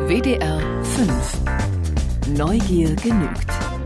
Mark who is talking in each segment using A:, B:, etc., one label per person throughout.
A: WDR 5. Neugier genügt.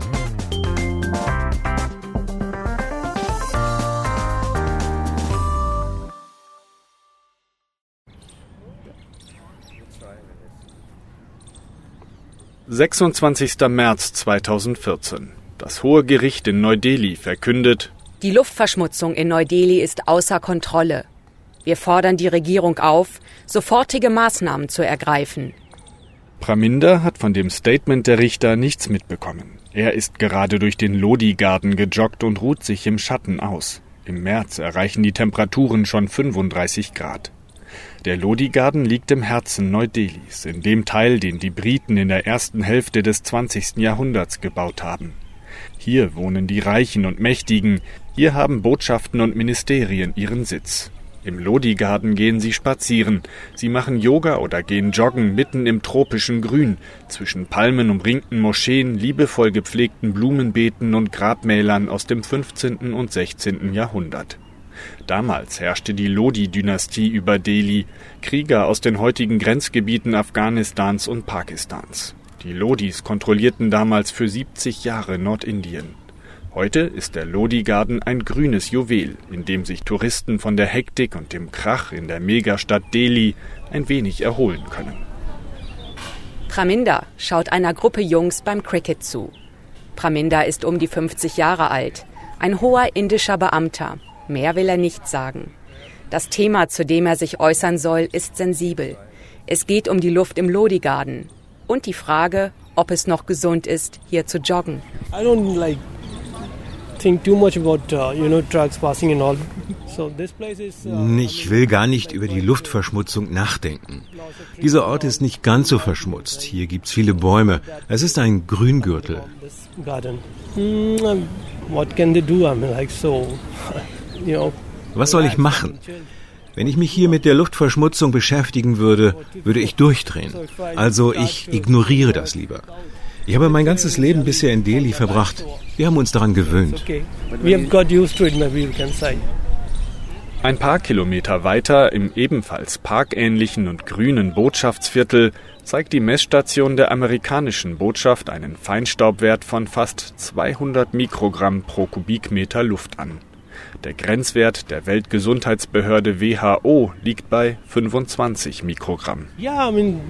B: »26. März 2014. Das Hohe Gericht in Neu-Delhi verkündet:
C: Die Luftverschmutzung in Neu-Delhi ist außer Kontrolle. Wir fordern die Regierung auf, sofortige Maßnahmen zu ergreifen.«
B: Praminder hat von dem Statement der Richter nichts mitbekommen. Er ist gerade durch den Lodi-Garden gejoggt und ruht sich im Schatten aus. Im März erreichen die Temperaturen schon 35 Grad. Der Lodi-Garden liegt im Herzen Neu-Delhis, in dem Teil, den die Briten in der ersten Hälfte des 20. Jahrhunderts gebaut haben. Hier wohnen die Reichen und Mächtigen, hier haben Botschaften und Ministerien ihren Sitz. Im Lodi-Garden gehen sie spazieren, sie machen Yoga oder gehen joggen mitten im tropischen Grün, zwischen palmenumringten Moscheen, liebevoll gepflegten Blumenbeeten und Grabmälern aus dem 15. und 16. Jahrhundert. Damals herrschte die Lodi-Dynastie über Delhi, Krieger aus den heutigen Grenzgebieten Afghanistans und Pakistans. Die Lodis kontrollierten damals für 70 Jahre Nordindien. Heute ist der Lodi-Garden ein grünes Juwel, in dem sich Touristen von der Hektik und dem Krach in der Megastadt Delhi ein wenig erholen können.
C: Praminder schaut einer Gruppe Jungs beim Cricket zu. Praminder ist um die 50 Jahre alt, ein hoher indischer Beamter. Mehr will er nicht sagen. Das Thema, zu dem er sich äußern soll, ist sensibel. Es geht um die Luft im Lodi-Garden und die Frage, ob es noch gesund ist, hier zu joggen.
D: Ich will gar nicht über die Luftverschmutzung nachdenken. Dieser Ort ist nicht ganz so verschmutzt. Hier gibt's viele Bäume. Es ist ein Grüngürtel. Was soll ich machen? Wenn ich mich hier mit der Luftverschmutzung beschäftigen würde, würde ich durchdrehen. Also ich ignoriere das lieber. Ich habe mein ganzes Leben bisher in Delhi verbracht. Wir haben uns daran gewöhnt.
B: Ein paar Kilometer weiter, im ebenfalls parkähnlichen und grünen Botschaftsviertel, zeigt die Messstation der amerikanischen Botschaft einen Feinstaubwert von fast 200 Mikrogramm pro Kubikmeter Luft an. Der Grenzwert der Weltgesundheitsbehörde WHO liegt bei 25 Mikrogramm.
D: Ja,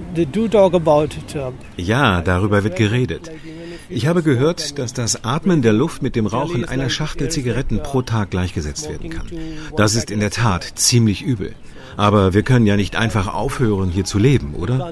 D: darüber wird geredet. Ich habe gehört, dass das Atmen der Luft mit dem Rauchen einer Schachtel Zigaretten pro Tag gleichgesetzt werden kann. Das ist in der Tat ziemlich übel. Aber wir können ja nicht einfach aufhören, hier zu leben, oder?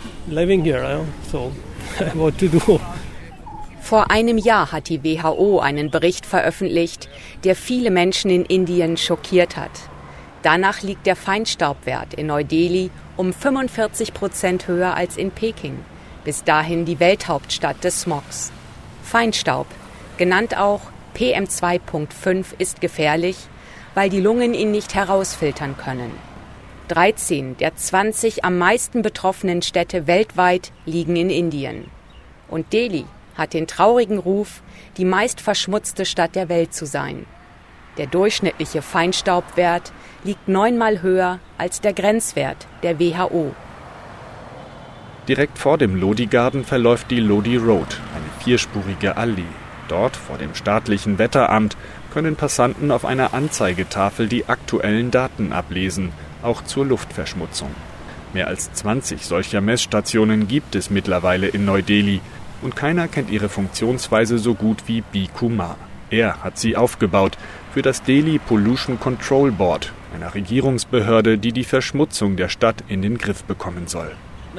C: Vor einem Jahr hat die WHO einen Bericht veröffentlicht, der viele Menschen in Indien schockiert hat. Danach liegt der Feinstaubwert in Neu-Delhi um 45% höher als in Peking, bis dahin die Welthauptstadt des Smogs. Feinstaub, genannt auch PM2.5, ist gefährlich, weil die Lungen ihn nicht herausfiltern können. 13 der 20 am meisten betroffenen Städte weltweit liegen in Indien. Und Delhi hat den traurigen Ruf, die meist verschmutzte Stadt der Welt zu sein. Der durchschnittliche Feinstaubwert liegt 9-mal höher als der Grenzwert der WHO.
B: Direkt vor dem Lodi-Garden verläuft die Lodi Road, eine 4-spurige Allee. Dort, vor dem staatlichen Wetteramt, können Passanten auf einer Anzeigetafel die aktuellen Daten ablesen, auch zur Luftverschmutzung. Mehr als 20 solcher Messstationen gibt es mittlerweile in Neu-Delhi, und keiner kennt ihre Funktionsweise so gut wie B. Kumar. Er hat sie aufgebaut für das Delhi Pollution Control Board, einer Regierungsbehörde, die die Verschmutzung der Stadt in den Griff bekommen soll.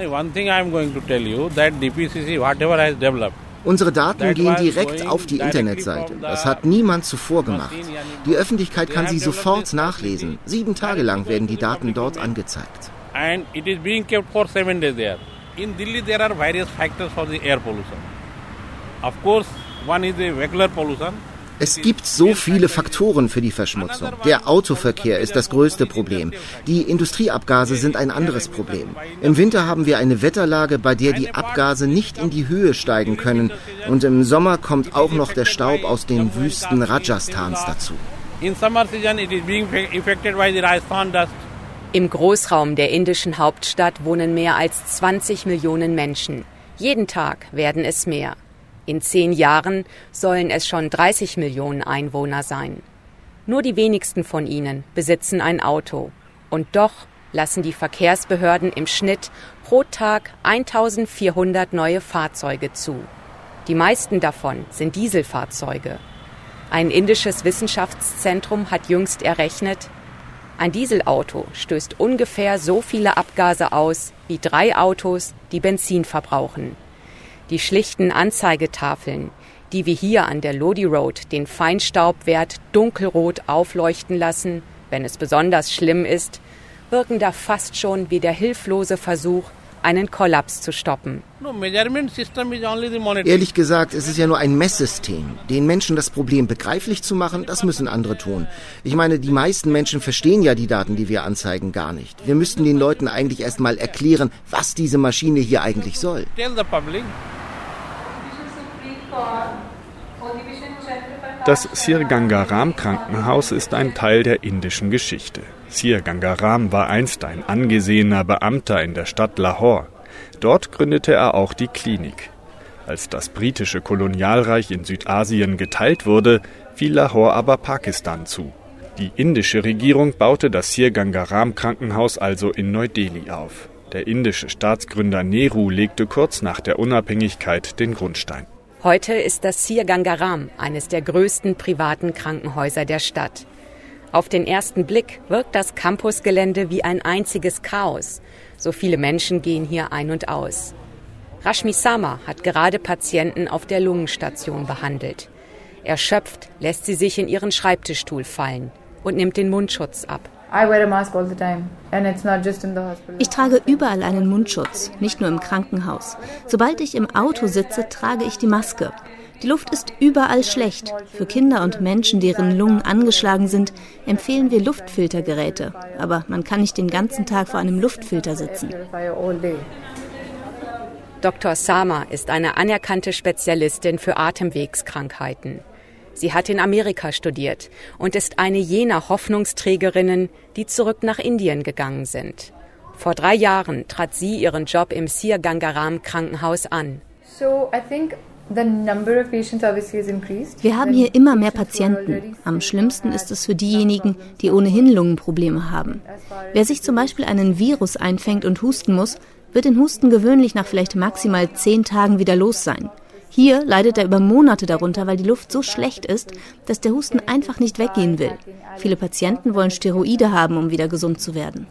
E: Unsere Daten gehen direkt auf die Internetseite. Das hat niemand zuvor gemacht. Die Öffentlichkeit kann sie sofort nachlesen. 7 Tage lang werden die Daten dort angezeigt.
F: In Delhi, there are various factors for the air pollution. Of course, one is the regular pollution.
E: Es gibt so viele Faktoren für die Verschmutzung. Der Autoverkehr ist das größte Problem. Die Industrieabgase sind ein anderes Problem. Im Winter haben wir eine Wetterlage, bei der die Abgase nicht in die Höhe steigen können. Und im Sommer kommt auch noch der Staub aus den Wüsten Rajasthans dazu.
F: In summer season, it is being affected by the Rajasthan dust.
C: Im Großraum der indischen Hauptstadt wohnen mehr als 20 Millionen Menschen. Jeden Tag werden es mehr. In 10 Jahren sollen es schon 30 Millionen Einwohner sein. Nur die wenigsten von ihnen besitzen ein Auto. Und doch lassen die Verkehrsbehörden im Schnitt pro Tag 1400 neue Fahrzeuge zu. Die meisten davon sind Dieselfahrzeuge. Ein indisches Wissenschaftszentrum hat jüngst errechnet, ein Dieselauto stößt ungefähr so viele Abgase aus wie 3 Autos, die Benzin verbrauchen. Die schlichten Anzeigetafeln, die wir hier an der Lodi Road den Feinstaubwert dunkelrot aufleuchten lassen, wenn es besonders schlimm ist, wirken da fast schon wie der hilflose Versuch, einen Kollaps zu stoppen.
E: Ehrlich gesagt, es ist ja nur ein Messsystem. Den Menschen das Problem begreiflich zu machen, das müssen andere tun. Ich meine, die meisten Menschen verstehen ja die Daten, die wir anzeigen, gar nicht. Wir müssten den Leuten eigentlich erst mal erklären, was diese Maschine hier eigentlich soll.
B: Das Sir Ganga Ram Krankenhaus ist ein Teil der indischen Geschichte. Sir Ganga Ram war einst ein angesehener Beamter in der Stadt Lahore. Dort gründete er auch die Klinik. Als das britische Kolonialreich in Südasien geteilt wurde, fiel Lahore aber Pakistan zu. Die indische Regierung baute das Sir Ganga Ram Krankenhaus also in Neu-Delhi auf. Der indische Staatsgründer Nehru legte kurz nach der Unabhängigkeit den Grundstein.
C: Heute ist das Sir Ganga Ram eines der größten privaten Krankenhäuser der Stadt. Auf den ersten Blick wirkt das Campusgelände wie ein einziges Chaos. So viele Menschen gehen hier ein und aus. Rashmi Sama hat gerade Patienten auf der Lungenstation behandelt. Erschöpft lässt sie sich in ihren Schreibtischstuhl fallen und nimmt den Mundschutz ab.
G: Ich trage überall einen Mundschutz, nicht nur im Krankenhaus. Sobald ich im Auto sitze, trage ich die Maske. Die Luft ist überall schlecht. Für Kinder und Menschen, deren Lungen angeschlagen sind, empfehlen wir Luftfiltergeräte. Aber man kann nicht den ganzen Tag vor einem Luftfilter sitzen.
C: Dr. Sama ist eine anerkannte Spezialistin für Atemwegskrankheiten. Sie hat in Amerika studiert und ist eine jener Hoffnungsträgerinnen, die zurück nach Indien gegangen sind. Vor 3 Jahren trat sie ihren Job im Sir Ganga Ram Krankenhaus an.
G: Wir haben hier immer mehr Patienten. Am schlimmsten ist es für diejenigen, die ohnehin Lungenprobleme haben. Wer sich zum Beispiel einen Virus einfängt und husten muss, wird den Husten gewöhnlich nach vielleicht maximal 10 Tagen wieder los sein. Hier leidet er über Monate darunter, weil die Luft so schlecht ist, dass der Husten einfach nicht weggehen will. Viele Patienten wollen Steroide haben, um wieder gesund zu werden.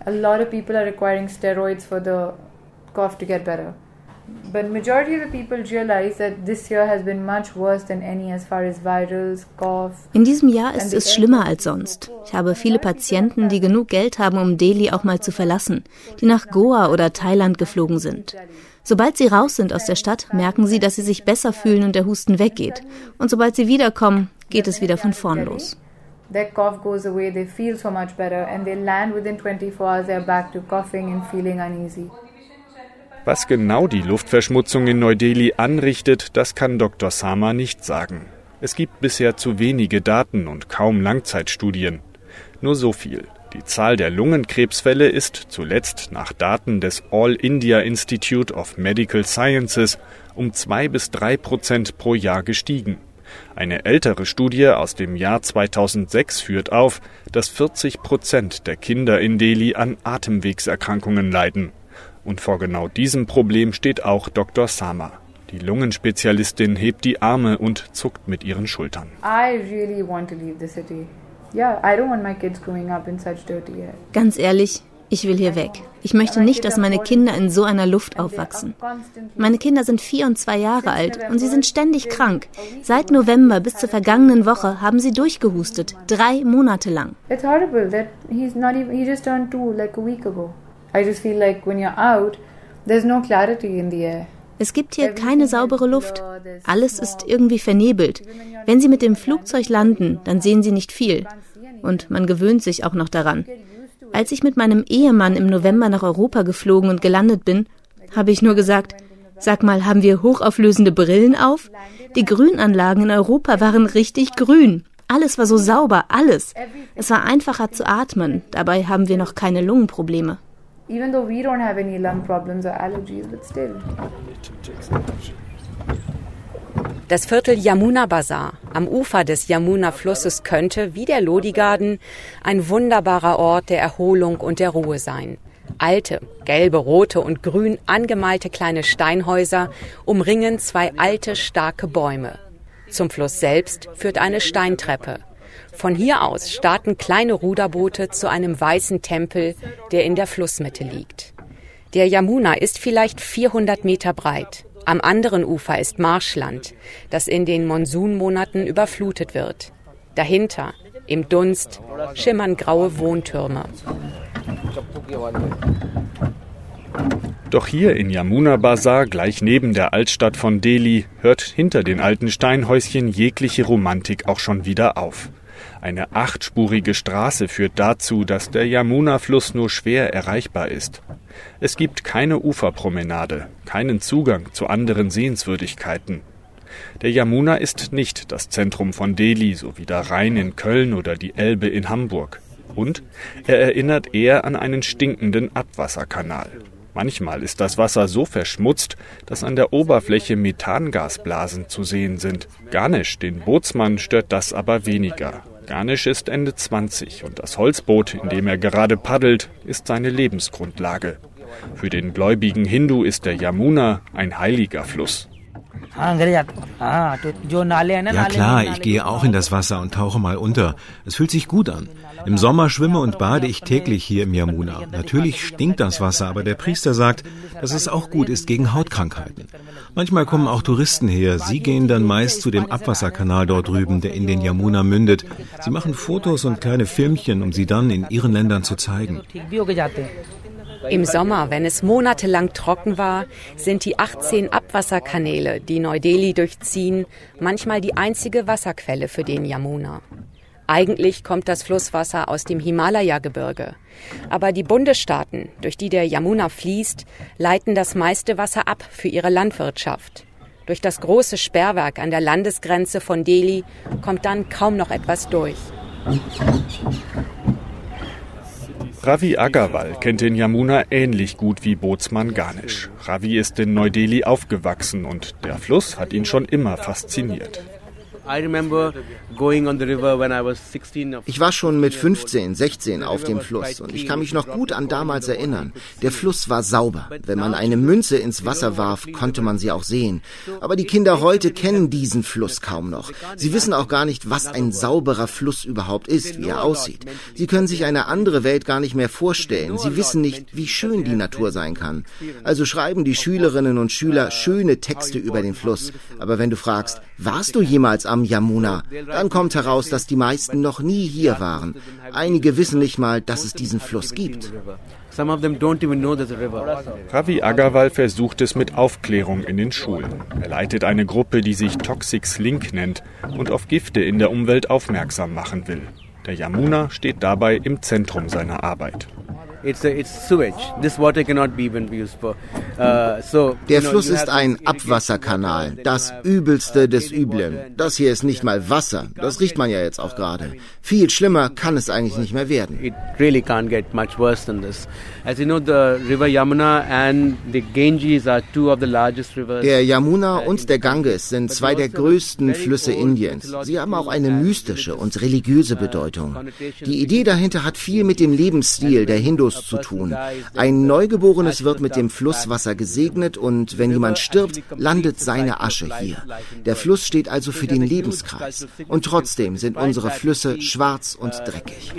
G: In diesem Jahr ist es schlimmer als sonst. Ich habe viele Patienten, die genug Geld haben, um Delhi auch mal zu verlassen, die nach Goa oder Thailand geflogen sind. Sobald sie raus sind aus der Stadt, merken sie, dass sie sich besser fühlen und der Husten weggeht. Und sobald sie wiederkommen, geht es wieder von vorn los.
H: Their cough goes away, they feel so much better and they land within 24 hours, they're back to coughing and feeling uneasy.
B: Was genau die Luftverschmutzung in Neu-Delhi anrichtet, das kann Dr. Sama nicht sagen. Es gibt bisher zu wenige Daten und kaum Langzeitstudien. Nur so viel. Die Zahl der Lungenkrebsfälle ist zuletzt nach Daten des All India Institute of Medical Sciences um 2-3% pro Jahr gestiegen. Eine ältere Studie aus dem Jahr 2006 führt auf, dass 40% der Kinder in Delhi an Atemwegserkrankungen leiden. Und vor genau diesem Problem steht auch Dr. Sama. Die Lungenspezialistin hebt die Arme und zuckt mit ihren Schultern.
G: Ganz ehrlich, ich will hier weg. Ich möchte nicht, dass meine Kinder in so einer Luft aufwachsen. Meine Kinder sind 4 und 2 Jahre alt und sie sind ständig krank. Seit November bis zur vergangenen Woche haben sie durchgehustet, 3 Monate lang.
H: It's horrible that he just turned 2 like a week ago. I just feel like when you're out, there's no clarity in the air.
G: Es gibt hier keine saubere Luft. Alles ist irgendwie vernebelt. Wenn Sie mit dem Flugzeug landen, dann sehen Sie nicht viel. Und man gewöhnt sich auch noch daran. Als ich mit meinem Ehemann im November nach Europa geflogen und gelandet bin, habe ich nur gesagt, sag mal, haben wir hochauflösende Brillen auf? Die Grünanlagen in Europa waren richtig grün. Alles war so sauber, alles. Es war einfacher zu atmen. Dabei haben wir noch keine Lungenprobleme.
H: Even though we don't have any lung problems or allergies, but still.
C: Das Viertel Yamuna Bazar am Ufer des Yamuna-Flusses könnte, wie der Lodi Garden, ein wunderbarer Ort der Erholung und der Ruhe sein. Alte, gelbe, rote und grün angemalte kleine Steinhäuser umringen zwei alte, starke Bäume. Zum Fluss selbst führt eine Steintreppe. Von hier aus starten kleine Ruderboote zu einem weißen Tempel, der in der Flussmitte liegt. Der Yamuna ist vielleicht 400 Meter breit. Am anderen Ufer ist Marschland, das in den Monsunmonaten überflutet wird. Dahinter, im Dunst, schimmern graue Wohntürme.
B: Doch hier in Yamuna Bazar, gleich neben der Altstadt von Delhi, hört hinter den alten Steinhäuschen jegliche Romantik auch schon wieder auf. Eine 8-spurige Straße führt dazu, dass der Yamuna-Fluss nur schwer erreichbar ist. Es gibt keine Uferpromenade, keinen Zugang zu anderen Sehenswürdigkeiten. Der Yamuna ist nicht das Zentrum von Delhi, so wie der Rhein in Köln oder die Elbe in Hamburg. Und er erinnert eher an einen stinkenden Abwasserkanal. Manchmal ist das Wasser so verschmutzt, dass an der Oberfläche Methangasblasen zu sehen sind. Ganesh, den Bootsmann, stört das aber weniger. Ganesh ist Ende 20 und das Holzboot, in dem er gerade paddelt, ist seine Lebensgrundlage. Für den gläubigen Hindu ist der Yamuna ein heiliger Fluss.
D: Ja klar, ich gehe auch in das Wasser und tauche mal unter. Es fühlt sich gut an. Im Sommer schwimme und bade ich täglich hier im Yamuna. Natürlich stinkt das Wasser, aber der Priester sagt, dass es auch gut ist gegen Hautkrankheiten. Manchmal kommen auch Touristen her. Sie gehen dann meist zu dem Abwasserkanal dort drüben, der in den Yamuna mündet. Sie machen Fotos und kleine Filmchen, um sie dann in ihren Ländern zu zeigen.
C: Im Sommer, wenn es monatelang trocken war, sind die 18 Abwasserkanäle, die Neu-Delhi durchziehen, manchmal die einzige Wasserquelle für den Yamuna. Eigentlich kommt das Flusswasser aus dem Himalaya-Gebirge. Aber die Bundesstaaten, durch die der Yamuna fließt, leiten das meiste Wasser ab für ihre Landwirtschaft. Durch das große Sperrwerk an der Landesgrenze von Delhi kommt dann kaum noch etwas durch.
B: Ravi Agarwal kennt den Yamuna ähnlich gut wie Bootsmann Ganesh. Ravi ist in Neu-Delhi aufgewachsen und der Fluss hat ihn schon immer fasziniert.
E: Ich war schon mit 15, 16 auf dem Fluss und ich kann mich noch gut an damals erinnern. Der Fluss war sauber. Wenn man eine Münze ins Wasser warf, konnte man sie auch sehen. Aber die Kinder heute kennen diesen Fluss kaum noch. Sie wissen auch gar nicht, was ein sauberer Fluss überhaupt ist, wie er aussieht. Sie können sich eine andere Welt gar nicht mehr vorstellen. Sie wissen nicht, wie schön die Natur sein kann. Also schreiben die Schülerinnen und Schüler schöne Texte über den Fluss. Aber wenn du fragst, warst du jemals am Yamuna, dann kommt heraus, dass die meisten noch nie hier waren. Einige wissen nicht mal, dass es diesen Fluss gibt.
B: Ravi Agarwal versucht es mit Aufklärung in den Schulen. Er leitet eine Gruppe, die sich Toxics Link nennt und auf Gifte in der Umwelt aufmerksam machen will. Der Yamuna steht dabei im Zentrum seiner Arbeit.
E: Der Fluss ist ein Abwasserkanal, das Übelste des Üblen. Das hier ist nicht mal Wasser, das riecht man ja jetzt auch gerade. Viel schlimmer kann es eigentlich nicht mehr werden. Der Yamuna und der Ganges sind zwei der größten Flüsse Indiens. Sie haben auch eine mystische und religiöse Bedeutung. Die Idee dahinter hat viel mit dem Lebensstil der Hindus zu tun. Ein Neugeborenes wird mit dem Flusswasser gesegnet und wenn jemand stirbt, landet seine Asche hier. Der Fluss steht also für den Lebenskreis. Und trotzdem sind unsere Flüsse schwarz und dreckig.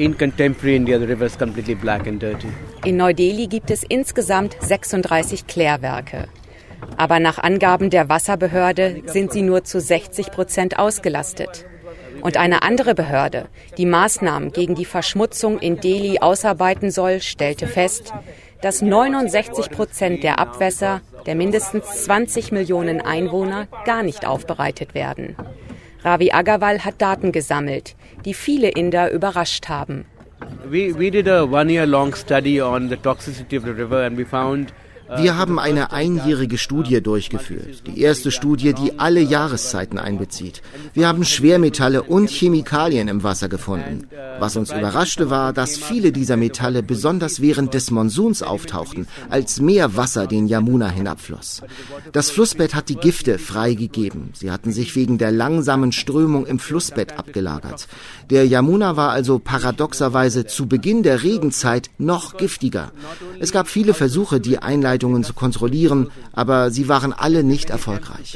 C: In Neu-Delhi gibt es insgesamt 36 Klärwerke. Aber nach Angaben der Wasserbehörde sind sie nur zu 60% ausgelastet. Und eine andere Behörde, die Maßnahmen gegen die Verschmutzung in Delhi ausarbeiten soll, stellte fest, dass 69% der Abwässer der mindestens 20 Millionen Einwohner gar nicht aufbereitet werden. Ravi Agarwal hat Daten gesammelt, die viele Inder überrascht haben.
I: We did a 1-year-long study on the toxicity of the river and we found
E: Wir haben eine einjährige Studie durchgeführt. Die erste Studie, die alle Jahreszeiten einbezieht. Wir haben Schwermetalle und Chemikalien im Wasser gefunden. Was uns überraschte war, dass viele dieser Metalle besonders während des Monsuns auftauchten, als mehr Wasser den Yamuna hinabfloss. Das Flussbett hat die Gifte freigegeben. Sie hatten sich wegen der langsamen Strömung im Flussbett abgelagert. Der Yamuna war also paradoxerweise zu Beginn der Regenzeit noch giftiger. Es gab viele Versuche, die Einleitungen zu kontrollieren, aber sie waren alle nicht erfolgreich.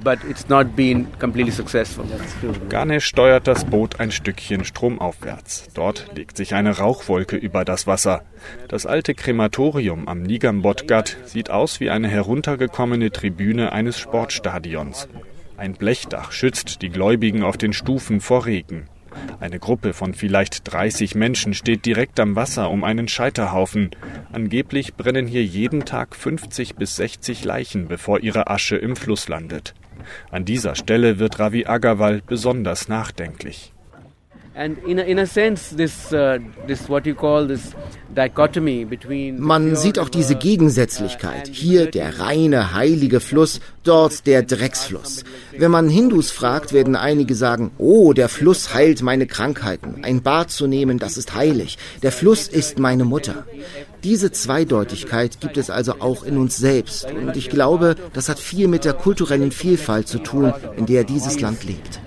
B: Ganesh steuert das Boot ein Stückchen stromaufwärts. Dort legt sich eine Rauchwolke über das Wasser. Das alte Krematorium am Nigambot-Ghat sieht aus wie eine heruntergekommene Tribüne eines Sportstadions. Ein Blechdach schützt die Gläubigen auf den Stufen vor Regen. Eine Gruppe von vielleicht 30 Menschen steht direkt am Wasser um einen Scheiterhaufen. Angeblich brennen hier jeden Tag 50 bis 60 Leichen, bevor ihre Asche im Fluss landet. An dieser Stelle wird Ravi Agarwal besonders nachdenklich.
E: Man sieht auch diese Gegensätzlichkeit. Hier der reine, heilige Fluss, dort der Drecksfluss. Wenn man Hindus fragt, werden einige sagen, oh, der Fluss heilt meine Krankheiten. Ein Bad zu nehmen, das ist heilig. Der Fluss ist meine Mutter. Diese Zweideutigkeit gibt es also auch in uns selbst. Und ich glaube, das hat viel mit der kulturellen Vielfalt zu tun, in der dieses Land lebt.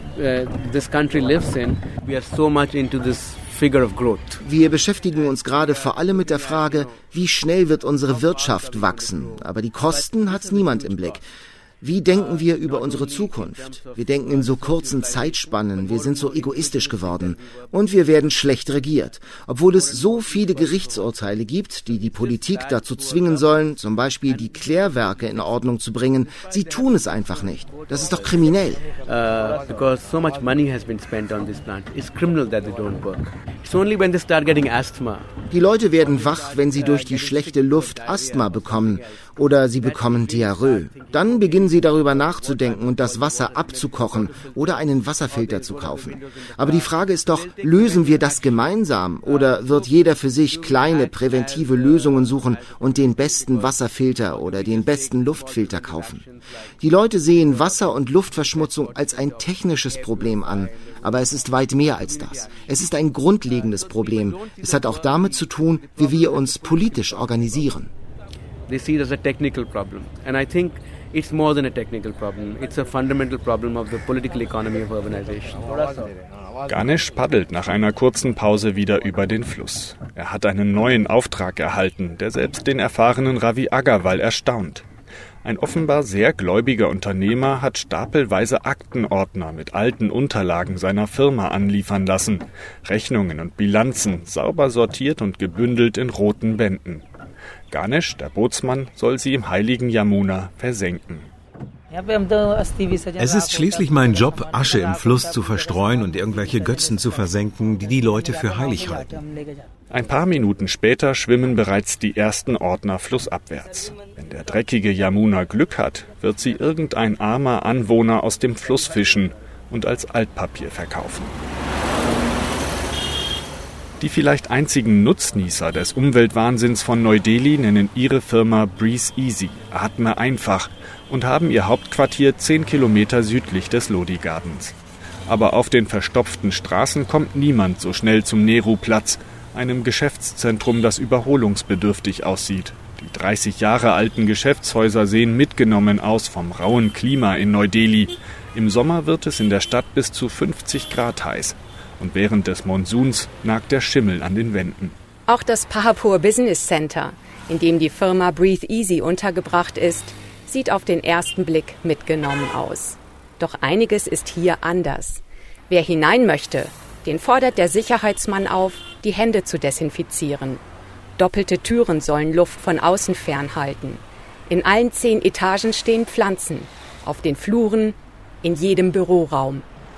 E: Wir beschäftigen uns gerade vor allem mit der Frage, wie schnell wird unsere Wirtschaft wachsen. Aber die Kosten hat niemand im Blick. Wie denken wir über unsere Zukunft? Wir denken in so kurzen Zeitspannen, wir sind so egoistisch geworden und wir werden schlecht regiert. Obwohl es so viele Gerichtsurteile gibt, die die Politik dazu zwingen sollen, zum Beispiel die Klärwerke in Ordnung zu bringen, sie tun es einfach nicht. Das ist doch kriminell. Die Leute werden wach, wenn sie durch die schlechte Luft Asthma bekommen oder sie bekommen Diarrhoe. Dann beginnen sie darüber nachzudenken und das Wasser abzukochen oder einen Wasserfilter zu kaufen. Aber die Frage ist doch, lösen wir das gemeinsam oder wird jeder für sich kleine präventive Lösungen suchen und den besten Wasserfilter oder den besten Luftfilter kaufen? Die Leute sehen Wasser- und Luftverschmutzung als ein technisches Problem an, aber es ist weit mehr als das. Es ist ein grundlegendes Problem. Es hat auch damit zu tun, wie wir uns politisch organisieren.
I: They see it as a technical problem. And I think it's more than a technical problem. It's a fundamental problem of the political economy of urbanization.
B: Ganesh paddelt nach einer kurzen Pause wieder über den Fluss. Er hat einen neuen Auftrag erhalten, der selbst den erfahrenen Ravi Agarwal erstaunt. Ein offenbar sehr gläubiger Unternehmer hat stapelweise Aktenordner mit alten Unterlagen seiner Firma anliefern lassen. Rechnungen und Bilanzen, sauber sortiert und gebündelt in roten Bänden. Ganesh, der Bootsmann, soll sie im heiligen Yamuna versenken.
D: Es ist schließlich mein Job, Asche im Fluss zu verstreuen und irgendwelche Götzen zu versenken, die die Leute für heilig halten.
B: Ein paar Minuten später schwimmen bereits die ersten Ordner flussabwärts. Wenn der dreckige Yamuna Glück hat, wird sie irgendein armer Anwohner aus dem Fluss fischen und als Altpapier verkaufen. Die vielleicht einzigen Nutznießer des Umweltwahnsinns von Neu-Delhi nennen ihre Firma Breathe Easy, atme einfach, und haben ihr Hauptquartier 10 Kilometer südlich des Lodi Gardens. Aber auf den verstopften Straßen kommt niemand so schnell zum Nehru-Platz, einem Geschäftszentrum, das überholungsbedürftig aussieht. Die 30 Jahre alten Geschäftshäuser sehen mitgenommen aus vom rauen Klima in Neu-Delhi. Im Sommer wird es in der Stadt bis zu 50 Grad heiß. Und während des Monsuns nagt der Schimmel an den Wänden.
C: Auch das Pahapur Business Center, in dem die Firma Breathe Easy untergebracht ist, sieht auf den ersten Blick mitgenommen aus. Doch einiges ist hier anders. Wer hinein möchte, den fordert der Sicherheitsmann auf, die Hände zu desinfizieren. Doppelte Türen sollen Luft von außen fernhalten. In allen 10 Etagen stehen Pflanzen. Auf den Fluren, in jedem Büroraum.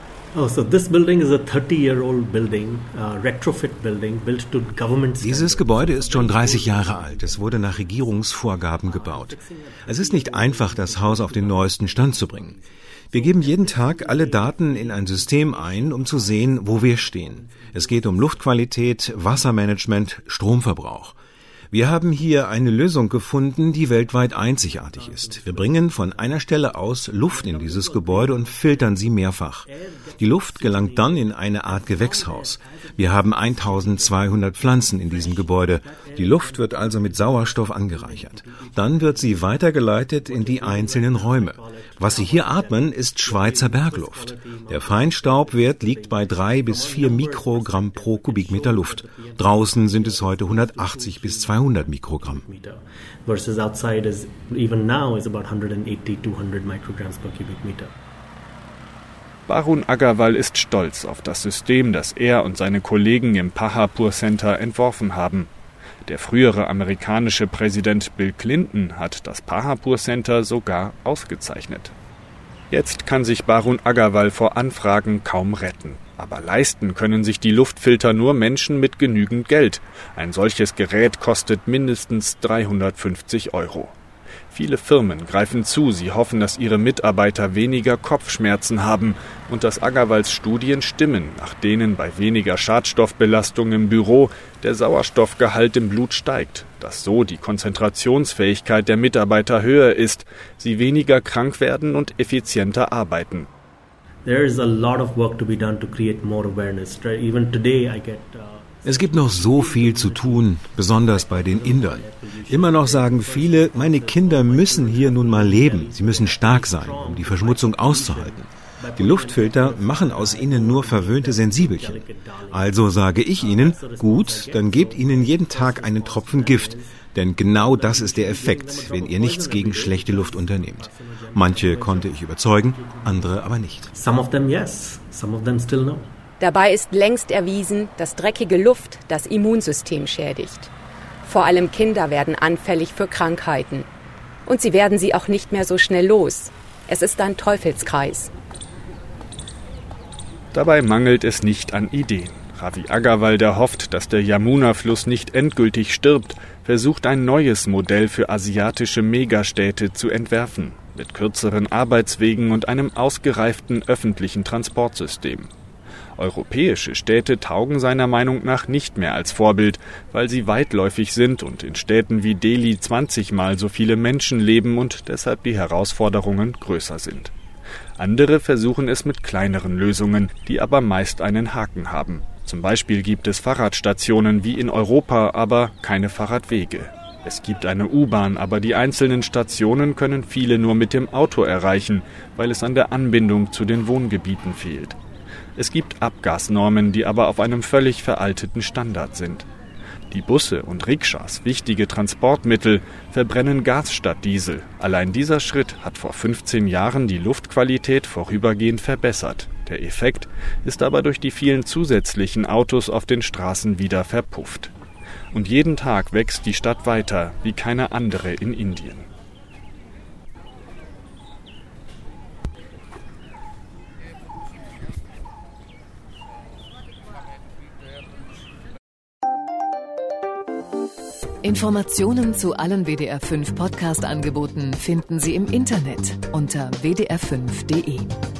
D: Dieses Gebäude ist schon 30 Jahre alt. Es wurde nach Regierungsvorgaben gebaut. Es ist nicht einfach, das Haus auf den neuesten Stand zu bringen. Wir geben jeden Tag alle Daten in ein System ein, um zu sehen, wo wir stehen. Es geht um Luftqualität, Wassermanagement, Stromverbrauch. Wir haben hier eine Lösung gefunden, die weltweit einzigartig ist. Wir bringen von einer Stelle aus Luft in dieses Gebäude und filtern sie mehrfach. Die Luft gelangt dann in eine Art Gewächshaus. Wir haben 1200 Pflanzen in diesem Gebäude. Die Luft wird also mit Sauerstoff angereichert. Dann wird sie weitergeleitet in die einzelnen Räume. Was Sie hier atmen, ist Schweizer Bergluft. Der Feinstaubwert liegt bei 3 bis 4 Mikrogramm pro Kubikmeter Luft. Draußen sind es heute 180 bis 200 Mikrogramm.
J: Versus outside is even now is about 180 200 micrograms per cubic meter.
B: Barun Agarwal ist stolz auf das System, das er und seine Kollegen im Paharpur Center entworfen haben. Der frühere amerikanische Präsident Bill Clinton hat das Paharpur Center sogar ausgezeichnet. Jetzt kann sich Barun Agarwal vor Anfragen kaum retten. Aber leisten können sich die Luftfilter nur Menschen mit genügend Geld. Ein solches Gerät kostet mindestens 350 €. Viele Firmen greifen zu, sie hoffen, dass ihre Mitarbeiter weniger Kopfschmerzen haben und dass Agarwals Studien stimmen, nach denen bei weniger Schadstoffbelastung im Büro der Sauerstoffgehalt im Blut steigt, dass so die Konzentrationsfähigkeit der Mitarbeiter höher ist, sie weniger krank werden und effizienter arbeiten.
J: There is a lot of work to be done to create more awareness. Even today I get
D: Es gibt noch so viel zu tun, besonders bei den Indern. Immer noch sagen viele, meine Kinder müssen hier nun mal leben. Sie müssen stark sein, um die Verschmutzung auszuhalten. Die Luftfilter machen aus ihnen nur verwöhnte Sensibelchen. Also sage ich ihnen, gut, dann gebt ihnen jeden Tag einen Tropfen Gift. Denn genau das ist der Effekt, wenn ihr nichts gegen schlechte Luft unternehmt. Manche konnte ich überzeugen, andere aber nicht.
J: Some of them yes, some of them still no.
C: Dabei ist längst erwiesen, dass dreckige Luft das Immunsystem schädigt. Vor allem Kinder werden anfällig für Krankheiten. Und sie werden sie auch nicht mehr so schnell los. Es ist ein Teufelskreis.
B: Dabei mangelt es nicht an Ideen. Ravi Agarwal, der hofft, dass der Yamuna-Fluss nicht endgültig stirbt, versucht ein neues Modell für asiatische Megastädte zu entwerfen, mit kürzeren Arbeitswegen und einem ausgereiften öffentlichen Transportsystem. Europäische Städte taugen seiner Meinung nach nicht mehr als Vorbild, weil sie weitläufig sind und in Städten wie Delhi 20-mal so viele Menschen leben und deshalb die Herausforderungen größer sind. Andere versuchen es mit kleineren Lösungen, die aber meist einen Haken haben. Zum Beispiel gibt es Fahrradstationen wie in Europa, aber keine Fahrradwege. Es gibt eine U-Bahn, aber die einzelnen Stationen können viele nur mit dem Auto erreichen, weil es an der Anbindung zu den Wohngebieten fehlt. Es gibt Abgasnormen, die aber auf einem völlig veralteten Standard sind. Die Busse und Rikschas, wichtige Transportmittel, verbrennen Gas statt Diesel. Allein dieser Schritt hat vor 15 Jahren die Luftqualität vorübergehend verbessert. Der Effekt ist aber durch die vielen zusätzlichen Autos auf den Straßen wieder verpufft. Und jeden Tag wächst die Stadt weiter, wie keine andere in Indien.
A: Informationen zu allen WDR 5 Podcast-Angeboten finden Sie im Internet unter wdr5.de.